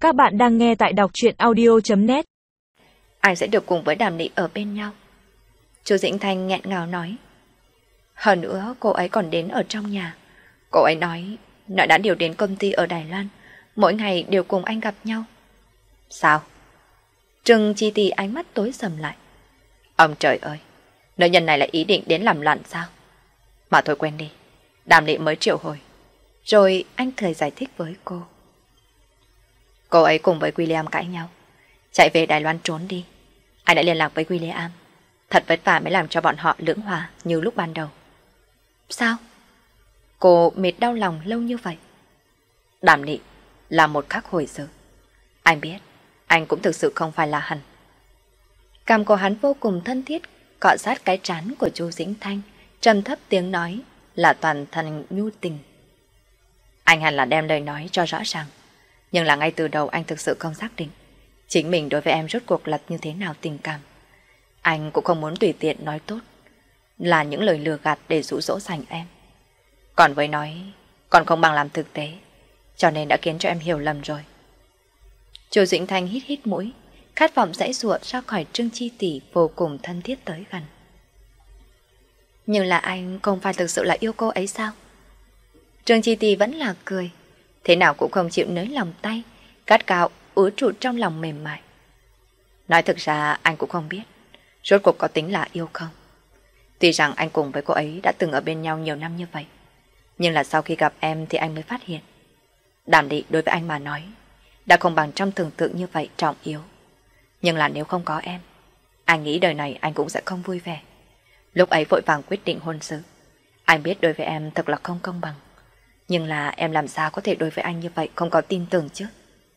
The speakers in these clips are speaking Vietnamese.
Các bạn đang nghe tại đọc truyện audio.net. Anh sẽ được cùng với Đàm Nị ở bên nhau. Chu Dĩnh Thanh nghẹn ngào nói. Hơn nữa cô ấy còn đến ở trong nhà. Cô ấy nói đã điều đến công ty ở Đài Loan, mỗi ngày đều cùng anh gặp nhau. Sao? Trừng Chi Tì ánh mắt tối sầm lại. Ông trời ơi, nữ nhân này là ý định đến làm loạn sao? Mà thôi quên đi, Đàm Nị mới triệu hồi. Rồi anh thời giải thích với cô. Cô ấy cùng với William cãi nhau, chạy về Đài Loan trốn đi. Anh đã liên lạc với William. Thật vất vả mới làm cho bọn họ lưỡng hòa như lúc ban đầu. Sao? Cô mệt đau lòng lâu như vậy. Đàm Nị là một khắc hồi sự. Anh biết, anh cũng thực sự không phải là hắn. Cằm của hắn vô cùng thân thiết, cọ sát cái trán của Chu Dĩnh Thanh, trầm thấp tiếng nói là toàn thân nhu tình. Anh hẳn là đem lời nói cho rõ ràng, nhưng là ngay từ đầu anh thực sự không xác định chính mình đối với em rốt cuộc là như thế nào tình cảm. Anh cũng không muốn tùy tiện nói tốt, là những lời lừa gạt để dụ dỗ dành em. Còn với nói, còn không bằng làm thực tế, cho nên đã khiến cho em hiểu lầm rồi. Chu Dĩnh Thanh hít hít mũi, khát vọng giãy giụa ra khỏi Trương Chi Tỷ vô cùng thân thiết tới gần. Nhưng là anh không phải thực sự là yêu cô ấy sao? Trương Chi Tỷ vẫn là cười, thế nào cũng không chịu nới lòng tay, gắt gao ứa trụ trong lòng mềm mại. Nói thực ra anh cũng không biết rốt cuộc có tính là yêu không. Tuy rằng anh cùng với cô ấy đã từng ở bên nhau nhiều năm như vậy, nhưng là sau khi gặp em thì anh mới phát hiện Đàm Nị đối với anh mà nói đã không bằng trong tưởng tượng như vậy trọng yếu. Nhưng là nếu không có em, anh nghĩ đời này anh cũng sẽ không vui vẻ. Lúc ấy vội vàng quyết định hôn sự. Anh biết đối với em thật là không công bằng, nhưng là em làm sao có thể đối với anh như vậy không có tin tưởng chứ?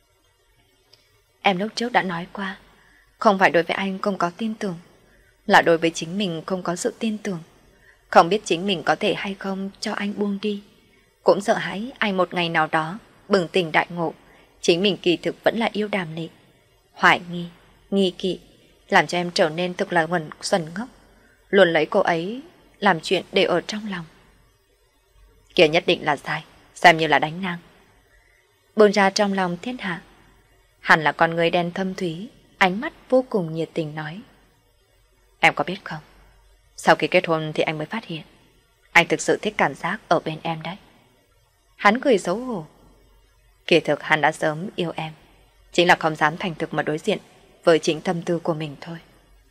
Em lúc trước đã nói qua, không phải đối với anh không có tin tưởng, là đối với chính mình không có sự tin tưởng. Không biết chính mình có thể hay không cho anh buông đi. Cũng sợ hãi anh một ngày nào đó bừng tỉnh đại ngộ, chính mình kỳ thực vẫn là yêu Đàm Nị. Hoài nghi, nghi kỵ, làm cho em trở nên thực là xuẩn ngốc, luôn lấy cô ấy làm chuyện để ở trong lòng. Kia nhất định là sai, xem như là đánh nàng. Bừng ra trong lòng thiên hạ. Hẳn là con người đen thâm thúy, ánh mắt vô cùng nhiệt tình nói. Em có biết không, sau khi kết hôn thì anh mới phát hiện anh thực sự thích cảm giác ở bên em đấy. Hắn cười xấu hổ. Kỳ thực hắn đã sớm yêu em, chính là không dám thành thực mà đối diện với chính tâm tư của mình thôi.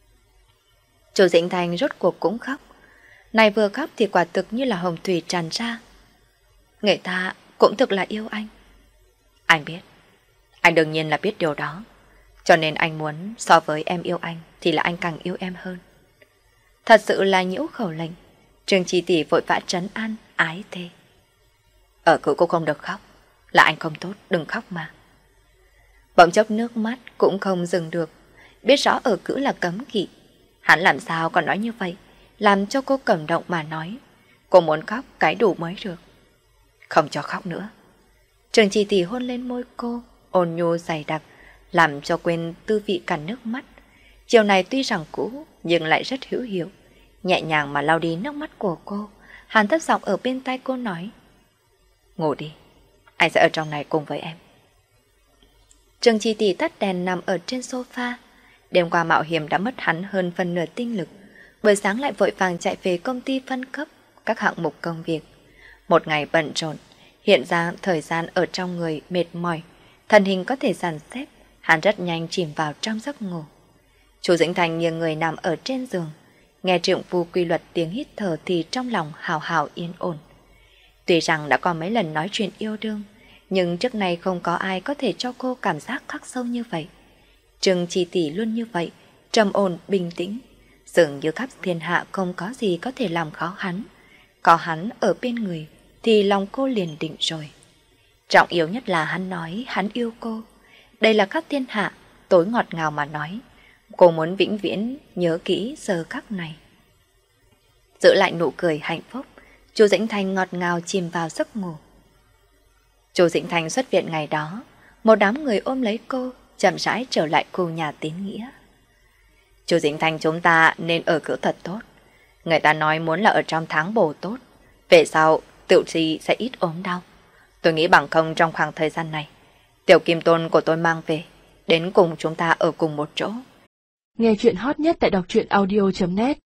Chu Dĩnh Thanh rốt cuộc cũng khóc. Này vừa khóc thì quả thực như là hồng thủy tràn ra. Người ta cũng thực là yêu anh. Anh biết, anh đương nhiên là biết điều đó, cho nên anh muốn so với em yêu anh thì là anh càng yêu em hơn. Thật sự là nhiễu khẩu lệnh. Trương Chi Tỷ vội vã trấn an ái thê. Ở cử cô không được khóc, là anh không tốt, đừng khóc mà. Bỗng chốc nước mắt cũng không dừng được. Biết rõ ở cử là cấm kỵ, hắn làm sao còn nói như vậy, làm cho cô cảm động mà nói. Cô muốn khóc cái đủ mới được. Không cho khóc nữa. Trương Chi Tỷ hôn lên môi cô, ôn nhu dày đặc, làm cho quên tư vị cả nước mắt. Chiều này tuy rằng cũ, nhưng lại rất hữu hiệu. Nhẹ nhàng mà lau đi nước mắt của cô, hắn thấp giọng ở bên tai cô nói. Ngủ đi, anh sẽ ở trong này cùng với em. Trương Chi Tỷ tắt đèn nằm ở trên sofa. Đêm qua mạo hiểm đã mất hắn hơn phần nửa tinh lực. Buổi sáng lại vội vàng chạy về công ty phân cấp các hạng mục công việc. Một ngày bận rộn, hiện ra thời gian ở trong người mệt mỏi, thân hình có thể dàn xếp, hắn rất nhanh chìm vào trong giấc ngủ. Chu Dĩnh Thanh nghiêng người nằm ở trên giường, nghe trượng phu quy luật tiếng hít thở thì trong lòng hào hào yên ổn. Tuy rằng đã có mấy lần nói chuyện yêu đương, nhưng trước nay không có ai có thể cho cô cảm giác khắc sâu như vậy. Trương Chi Tỷ luôn như vậy, trầm ổn, bình tĩnh, dường như khắp thiên hạ không có gì có thể làm khó hắn. Có hắn ở bên người thì lòng cô liền định rồi. Trọng yếu nhất là hắn nói hắn yêu cô. Đây là khắp thiên hạ, tối ngọt ngào mà nói. Cô muốn vĩnh viễn nhớ kỹ giờ khắc này. Giữ lại nụ cười hạnh phúc, Chu Dĩnh Thanh ngọt ngào chìm vào giấc ngủ. Chu Dĩnh Thanh xuất viện ngày đó, một đám người ôm lấy cô, chậm rãi trở lại khu nhà tín nghĩa. Chu Dĩnh Thanh, chúng ta nên ở cữ thật tốt. Người ta nói muốn là ở trong tháng bổ tốt, về sau tự gì sẽ ít ốm đau. Tôi nghĩ bằng không trong khoảng thời gian này, Tiểu Kim Tôn của tôi mang về, đến cùng chúng ta ở cùng một chỗ. Nghe chuyện hot nhất tại đọc truyện audio.net